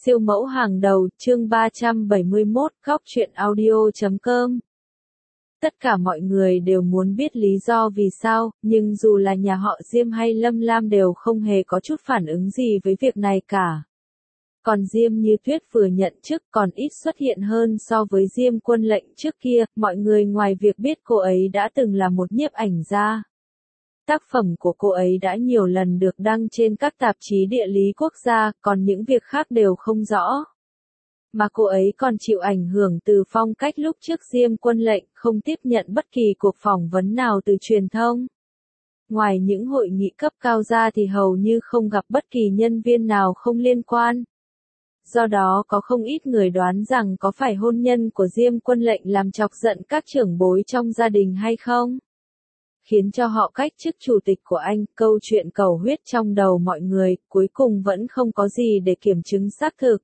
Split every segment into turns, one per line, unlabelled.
Siêu mẫu hàng đầu, chương 371, góc truyện audio.com. Tất cả mọi người đều muốn biết lý do vì sao, nhưng dù là nhà họ Diêm hay Lâm Lam đều không hề có chút phản ứng gì với việc này cả. Còn Diêm Như Tuyết vừa nhận chức còn ít xuất hiện hơn so với Diêm Quân Lệnh trước kia, mọi người ngoài việc biết cô ấy đã từng là một nhiếp ảnh gia. Tác phẩm của cô ấy đã nhiều lần được đăng trên các tạp chí địa lý quốc gia, còn những việc khác đều không rõ. Mà cô ấy còn chịu ảnh hưởng từ phong cách lúc trước Diêm Quân Lệnh, không tiếp nhận bất kỳ cuộc phỏng vấn nào từ truyền thông. Ngoài những hội nghị cấp cao ra thì hầu như không gặp bất kỳ nhân viên nào không liên quan. Do đó có không ít người đoán rằng có phải hôn nhân của Diêm Quân Lệnh làm chọc giận các trưởng bối trong gia đình hay không? Khiến cho họ cách chức chủ tịch của anh, câu chuyện cầu huyết trong đầu mọi người, cuối cùng vẫn không có gì để kiểm chứng xác thực.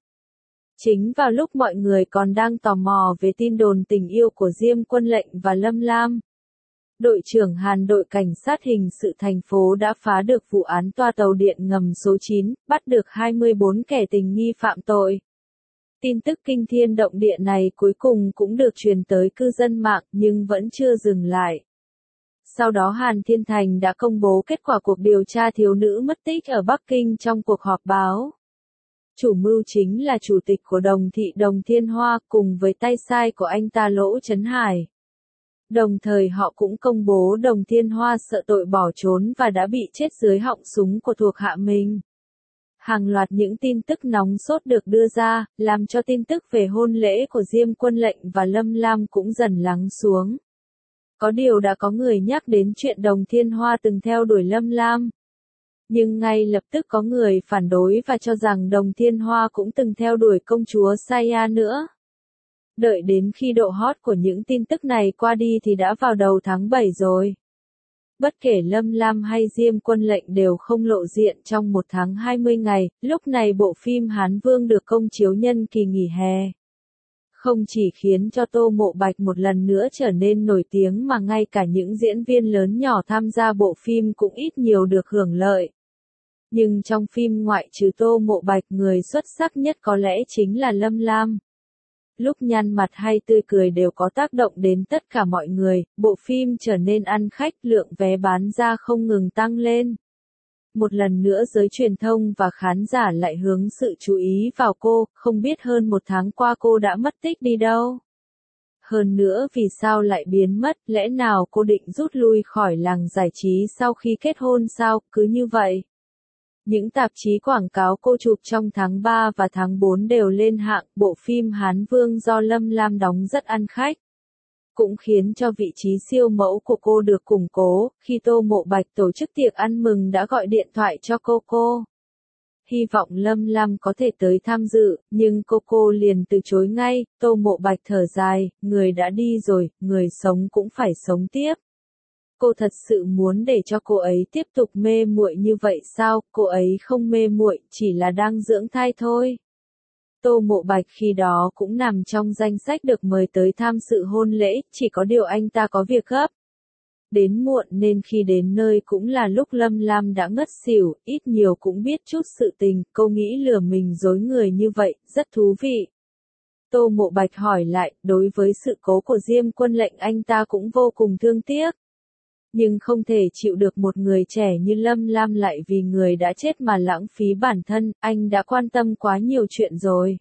Chính vào lúc mọi người còn đang tò mò về tin đồn tình yêu của Diêm Quân Lệnh và Lâm Lam, đội trưởng Hàn đội cảnh sát hình sự thành phố đã phá được vụ án toa tàu điện ngầm số 9, bắt được 24 kẻ tình nghi phạm tội. Tin tức kinh thiên động địa này cuối cùng cũng được truyền tới cư dân mạng nhưng vẫn chưa dừng lại. Sau đó Hàn Thiên Thành đã công bố kết quả cuộc điều tra thiếu nữ mất tích ở Bắc Kinh trong cuộc họp báo. Chủ mưu chính là chủ tịch của Đồng thị Đồng Thiên Hoa cùng với tay sai của anh ta Lỗ Chấn Hải. Đồng thời họ cũng công bố Đồng Thiên Hoa sợ tội bỏ trốn và đã bị chết dưới họng súng của thuộc hạ mình. Hàng loạt những tin tức nóng sốt được đưa ra, làm cho tin tức về hôn lễ của Diêm Quân Lệnh và Lâm Lam cũng dần lắng xuống. Có điều đã có người nhắc đến chuyện Đồng Thiên Hoa từng theo đuổi Lâm Lam. Nhưng ngay lập tức có người phản đối và cho rằng Đồng Thiên Hoa cũng từng theo đuổi công chúa Saya nữa. Đợi đến khi độ hot của những tin tức này qua đi thì đã vào đầu tháng 7 rồi. Bất kể Lâm Lam hay Diêm Quân Lệnh đều không lộ diện trong một tháng 20 ngày, lúc này bộ phim Hán Vương được công chiếu nhân kỳ nghỉ hè. Không chỉ khiến cho Tô Mộ Bạch một lần nữa trở nên nổi tiếng mà ngay cả những diễn viên lớn nhỏ tham gia bộ phim cũng ít nhiều được hưởng lợi. Nhưng trong phim ngoại trừ Tô Mộ Bạch, người xuất sắc nhất có lẽ chính là Lâm Lam. Lúc nhăn mặt hay tươi cười đều có tác động đến tất cả mọi người, bộ phim trở nên ăn khách, lượng vé bán ra không ngừng tăng lên. Một lần nữa giới truyền thông và khán giả lại hướng sự chú ý vào cô, không biết hơn một tháng qua cô đã mất tích đi đâu. Hơn nữa vì sao lại biến mất, lẽ nào cô định rút lui khỏi làng giải trí sau khi kết hôn sao, cứ như vậy. Những tạp chí quảng cáo cô chụp trong tháng 3 và tháng 4 đều lên hạng, bộ phim Hán Vương do Lâm Lam đóng rất ăn khách. Cũng khiến cho vị trí siêu mẫu của cô được củng cố, khi Tô Mộ Bạch tổ chức tiệc ăn mừng đã gọi điện thoại cho cô. Hy vọng Lâm Lam có thể tới tham dự, nhưng cô liền từ chối ngay. Tô Mộ Bạch thở dài, người đã đi rồi, người sống cũng phải sống tiếp. Cô thật sự muốn để cho cô ấy tiếp tục mê muội như vậy sao? Cô ấy không mê muội, chỉ là đang dưỡng thai thôi. Tô Mộ Bạch khi đó cũng nằm trong danh sách được mời tới tham dự hôn lễ, chỉ có điều anh ta có việc gấp. Đến muộn nên khi đến nơi cũng là lúc Lâm Lam đã ngất xỉu, ít nhiều cũng biết chút sự tình, cô nghĩ lừa mình dối người như vậy, rất thú vị. Tô Mộ Bạch hỏi lại, đối với sự cố của Diêm Quân Lệnh anh ta cũng vô cùng thương tiếc. Nhưng không thể chịu được một người trẻ như Lâm Lam lại vì người đã chết mà lãng phí bản thân, anh đã quan tâm quá nhiều chuyện rồi.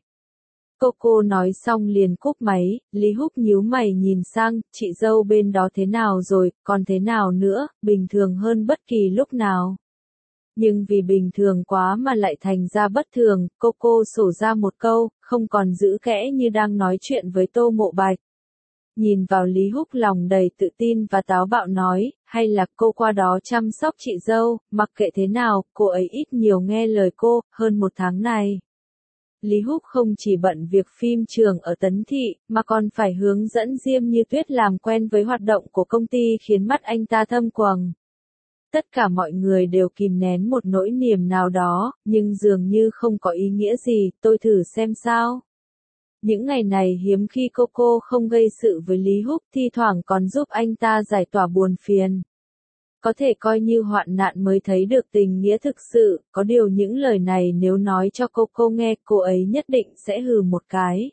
Cô nói xong liền cúp máy, Lý Húc nhíu mày nhìn sang, chị dâu bên đó thế nào rồi, còn thế nào nữa, bình thường hơn bất kỳ lúc nào. Nhưng vì bình thường quá mà lại thành ra bất thường, cô sổ ra một câu, không còn giữ kẽ như đang nói chuyện với Tô Mộ Bạch. Nhìn vào Lý Húc lòng đầy tự tin và táo bạo nói, hay là cô qua đó chăm sóc chị dâu, mặc kệ thế nào, cô ấy ít nhiều nghe lời cô, hơn một tháng này. Lý Húc không chỉ bận việc phim trường ở Tấn Thị, mà còn phải hướng dẫn Diêm Như Tuyết làm quen với hoạt động của công ty khiến mắt anh ta thâm quầng. Tất cả mọi người đều kìm nén một nỗi niềm nào đó, nhưng dường như không có ý nghĩa gì, tôi thử xem sao. Những ngày này hiếm khi cô không gây sự với Lý Húc, thi thoảng còn giúp anh ta giải tỏa buồn phiền. Có thể coi như hoạn nạn mới thấy được tình nghĩa thực sự, có điều những lời này nếu nói cho cô nghe, cô ấy nhất định sẽ hừ một cái.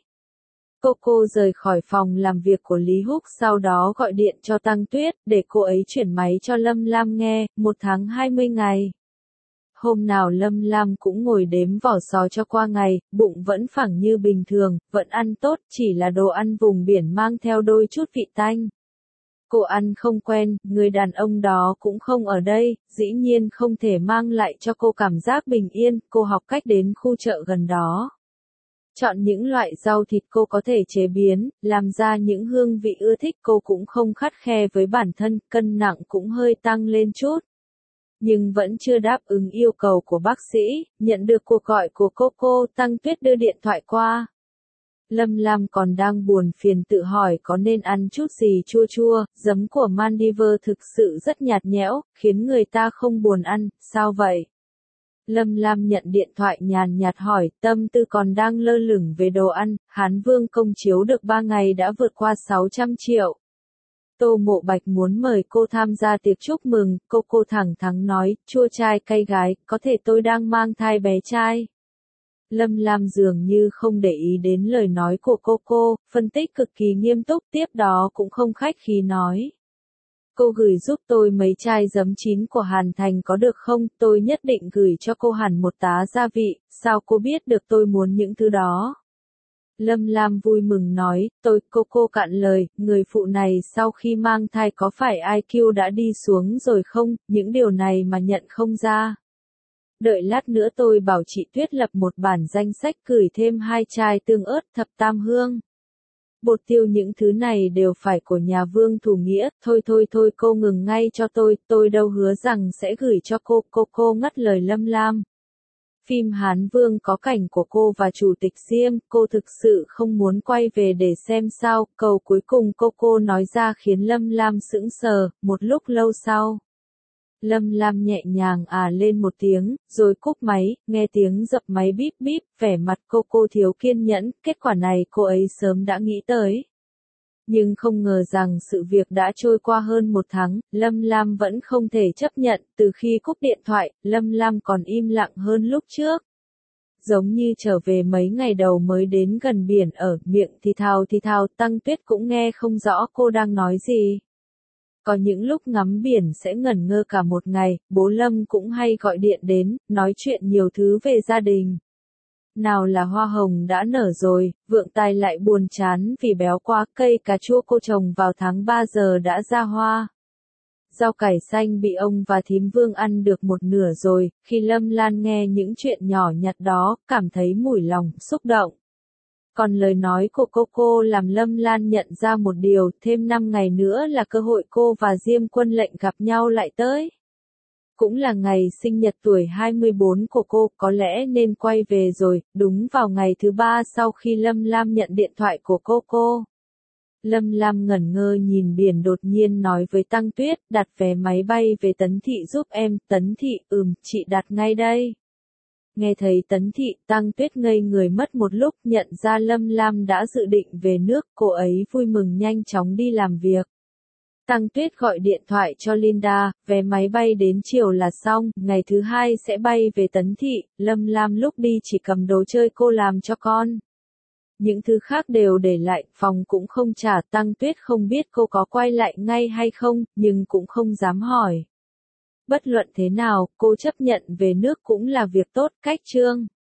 Cô rời khỏi phòng làm việc của Lý Húc, sau đó gọi điện cho Tăng Tuyết, để cô ấy chuyển máy cho Lâm Lam nghe, 1 tháng 20 ngày. Hôm nào Lâm Lam cũng ngồi đếm vỏ sò cho qua ngày, bụng vẫn phẳng như bình thường, vẫn ăn tốt, chỉ là đồ ăn vùng biển mang theo đôi chút vị tanh. Cô ăn không quen, người đàn ông đó cũng không ở đây, dĩ nhiên không thể mang lại cho cô cảm giác bình yên, cô học cách đến khu chợ gần đó. Chọn những loại rau thịt cô có thể chế biến, làm ra những hương vị ưa thích, cô cũng không khắt khe với bản thân, cân nặng cũng hơi tăng lên chút. Nhưng vẫn chưa đáp ứng yêu cầu của bác sĩ, nhận được cuộc gọi của cô, Tăng Tuyết đưa điện thoại qua. Lâm Lam còn đang buồn phiền tự hỏi có nên ăn chút gì chua chua, giấm của Maldives thực sự rất nhạt nhẽo, khiến người ta không buồn ăn, sao vậy? Lâm Lam nhận điện thoại nhàn nhạt hỏi, tâm tư còn đang lơ lửng về đồ ăn, Hán Vương công chiếu được 3 ngày đã vượt qua 600 triệu. Tô Mộ Bạch muốn mời cô tham gia tiệc chúc mừng, cô thẳng thắn nói, chua trai cay gái, có thể tôi đang mang thai bé trai. Lâm Lam dường như không để ý đến lời nói của cô, phân tích cực kỳ nghiêm túc, tiếp đó cũng không khách khí nói. Cô gửi giúp tôi mấy chai giấm chín của Hàn Thành có được không, tôi nhất định gửi cho cô hẳn một tá gia vị, sao cô biết được tôi muốn những thứ đó? Lâm Lam vui mừng nói, cô cạn lời, người phụ này sau khi mang thai có phải IQ đã đi xuống rồi không, những điều này mà nhận không ra. Đợi lát nữa tôi bảo chị Tuyết lập một bản danh sách gửi thêm 2 chai tương ớt thập tam hương. Bột tiêu những thứ này đều phải của nhà Vương Thủ Nghĩa, thôi cô ngừng ngay cho tôi đâu hứa rằng sẽ gửi cho cô ngắt lời Lâm Lam. Phim Hán Vương có cảnh của cô và Chủ tịch Diêm, cô thực sự không muốn quay về để xem sao, câu cuối cùng cô nói ra khiến Lâm Lam sững sờ, một lúc lâu sau. Lâm Lam nhẹ nhàng lên một tiếng, rồi cúp máy, nghe tiếng dập máy bíp bíp, vẻ mặt cô thiếu kiên nhẫn, kết quả này cô ấy sớm đã nghĩ tới. Nhưng không ngờ rằng sự việc đã trôi qua hơn 1 tháng, Lâm Lam vẫn không thể chấp nhận, từ khi cúp điện thoại, Lâm Lam còn im lặng hơn lúc trước. Giống như trở về mấy ngày đầu mới đến gần biển ở, miệng thì thào, Tăng Tuyết cũng nghe không rõ cô đang nói gì. Có những lúc ngắm biển sẽ ngẩn ngơ cả một ngày, bố Lâm cũng hay gọi điện đến, nói chuyện nhiều thứ về gia đình. Nào là hoa hồng đã nở rồi, vượng tài lại buồn chán vì béo quá, cây cà chua cô trồng vào tháng 3 giờ đã ra hoa. Rau cải xanh bị ông và thím Vương ăn được một nửa rồi, khi Lâm Lan nghe những chuyện nhỏ nhặt đó, cảm thấy mủi lòng, xúc động. Còn lời nói của cô làm Lâm Lan nhận ra một điều, thêm 5 ngày nữa là cơ hội cô và Diêm Quân Lệnh gặp nhau lại tới. Cũng là ngày sinh nhật tuổi 24 của cô, có lẽ nên quay về rồi, đúng vào ngày thứ 3 sau khi Lâm Lam nhận điện thoại của cô. Lâm Lam ngẩn ngơ nhìn biển, đột nhiên nói với Tăng Tuyết, đặt vé máy bay về Tấn Thị giúp em. Tấn Thị, chị đặt ngay đây. Nghe thấy Tấn Thị, Tăng Tuyết ngây người mất một lúc, nhận ra Lâm Lam đã dự định về nước, cô ấy vui mừng nhanh chóng đi làm việc. Tăng Tuyết gọi điện thoại cho Linda, vé máy bay đến chiều là xong, ngày thứ 2 sẽ bay về Tấn Thị, Lâm Lam lúc đi chỉ cầm đồ chơi cô làm cho con. Những thứ khác đều để lại, phòng cũng không trả, Tăng Tuyết không biết cô có quay lại ngay hay không, nhưng cũng không dám hỏi. Bất luận thế nào, cô chấp nhận về nước cũng là việc tốt, cách chương.